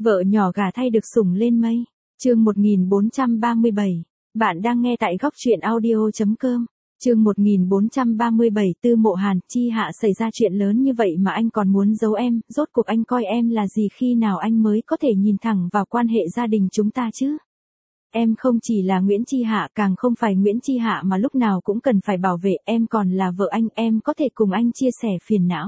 Vợ nhỏ gả thay được sủng lên mây. Chương 1437. Bạn đang nghe tại góc truyện audio.com. Chương 1437 Tư Mộ Hàn, Chi Hạ xảy ra chuyện lớn như vậy mà anh còn muốn giấu em, rốt cuộc anh coi em là gì, khi nào anh mới có thể nhìn thẳng vào quan hệ gia đình chúng ta chứ? Em không chỉ là Nguyễn Chi Hạ, càng không phải Nguyễn Chi Hạ mà lúc nào cũng cần phải bảo vệ, em còn là vợ anh, em có thể cùng anh chia sẻ phiền não.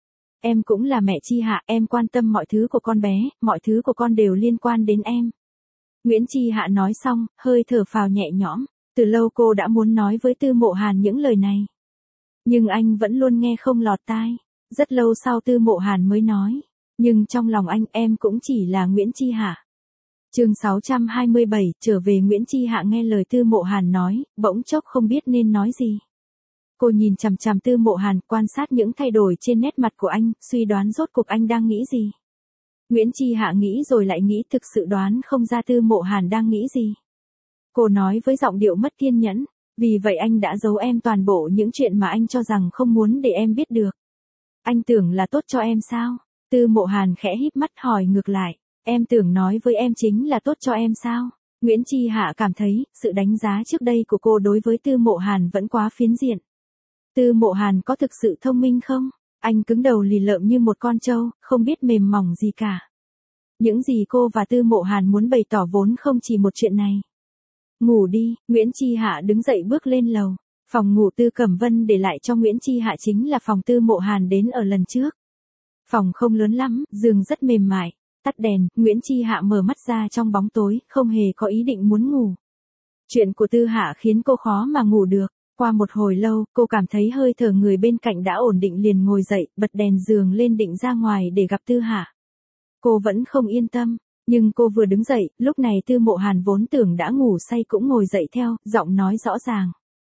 Em cũng là mẹ Chi Hạ, em quan tâm mọi thứ của con bé, mọi thứ của con đều liên quan đến em. Nguyễn Chi Hạ nói xong, hơi thở phào nhẹ nhõm, từ lâu cô đã muốn nói với Tư Mộ Hàn những lời này. Nhưng anh vẫn luôn nghe không lọt tai, rất lâu sau Tư Mộ Hàn mới nói, nhưng trong lòng anh em cũng chỉ là Nguyễn Chi Hạ. Chương 627, trở về. Nguyễn Chi Hạ nghe lời Tư Mộ Hàn nói, bỗng chốc không biết nên nói gì. Cô nhìn chằm chằm Tư Mộ Hàn, quan sát những thay đổi trên nét mặt của anh, suy đoán rốt cuộc anh đang nghĩ gì. Nguyễn Chi Hạ nghĩ rồi lại nghĩ, thực sự đoán không ra Tư Mộ Hàn đang nghĩ gì. Cô nói với giọng điệu mất kiên nhẫn, vì vậy anh đã giấu em toàn bộ những chuyện mà anh cho rằng không muốn để em biết được. Anh tưởng là tốt cho em sao? Tư Mộ Hàn khẽ híp mắt hỏi ngược lại, em tưởng nói với em chính là tốt cho em sao? Nguyễn Chi Hạ cảm thấy, sự đánh giá trước đây của cô đối với Tư Mộ Hàn vẫn quá phiến diện. Tư Mộ Hàn có thực sự thông minh không? Anh cứng đầu lì lợm như một con trâu, không biết mềm mỏng gì cả. Những gì cô và Tư Mộ Hàn muốn bày tỏ vốn không chỉ một chuyện này. Ngủ đi, Nguyễn Chi Hạ đứng dậy bước lên lầu. Phòng ngủ Tư Cẩm Vân để lại cho Nguyễn Chi Hạ chính là phòng Tư Mộ Hàn đến ở lần trước. Phòng không lớn lắm, giường rất mềm mại. Tắt đèn, Nguyễn Chi Hạ mở mắt ra trong bóng tối, không hề có ý định muốn ngủ. Chuyện của Tư Hạ khiến cô khó mà ngủ được. Qua một hồi lâu, cô cảm thấy hơi thở người bên cạnh đã ổn định liền ngồi dậy, bật đèn giường lên định ra ngoài để gặp Tư Hạ. Cô vẫn không yên tâm, nhưng cô vừa đứng dậy, lúc này Tư Mộ Hàn vốn tưởng đã ngủ say cũng ngồi dậy theo, giọng nói rõ ràng.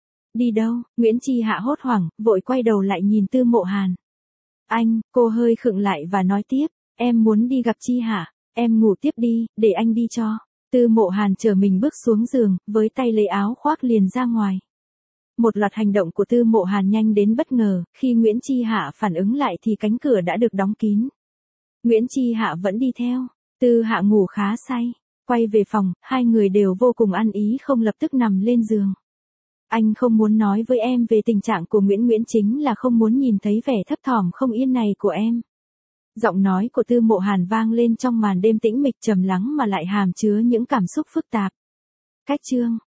Đi đâu? Nguyễn Chi Hạ hốt hoảng, vội quay đầu lại nhìn Tư Mộ Hàn. Anh, cô hơi khựng lại và nói tiếp, em muốn đi gặp Chi Hạ, em ngủ tiếp đi, để anh đi cho. Tư Mộ Hàn chờ mình bước xuống giường, với tay lấy áo khoác liền ra ngoài. Một loạt hành động của Tư Mộ Hàn nhanh đến bất ngờ, khi Nguyễn Chi Hạ phản ứng lại thì cánh cửa đã được đóng kín. Nguyễn Chi Hạ vẫn đi theo, Tư Hạ ngủ khá say, quay về phòng, hai người đều vô cùng ăn ý không lập tức nằm lên giường. Anh không muốn nói với em về tình trạng của Nguyễn chính là không muốn nhìn thấy vẻ thấp thỏm không yên này của em. Giọng nói của Tư Mộ Hàn vang lên trong màn đêm tĩnh mịch trầm lắng mà lại hàm chứa những cảm xúc phức tạp. Cách chương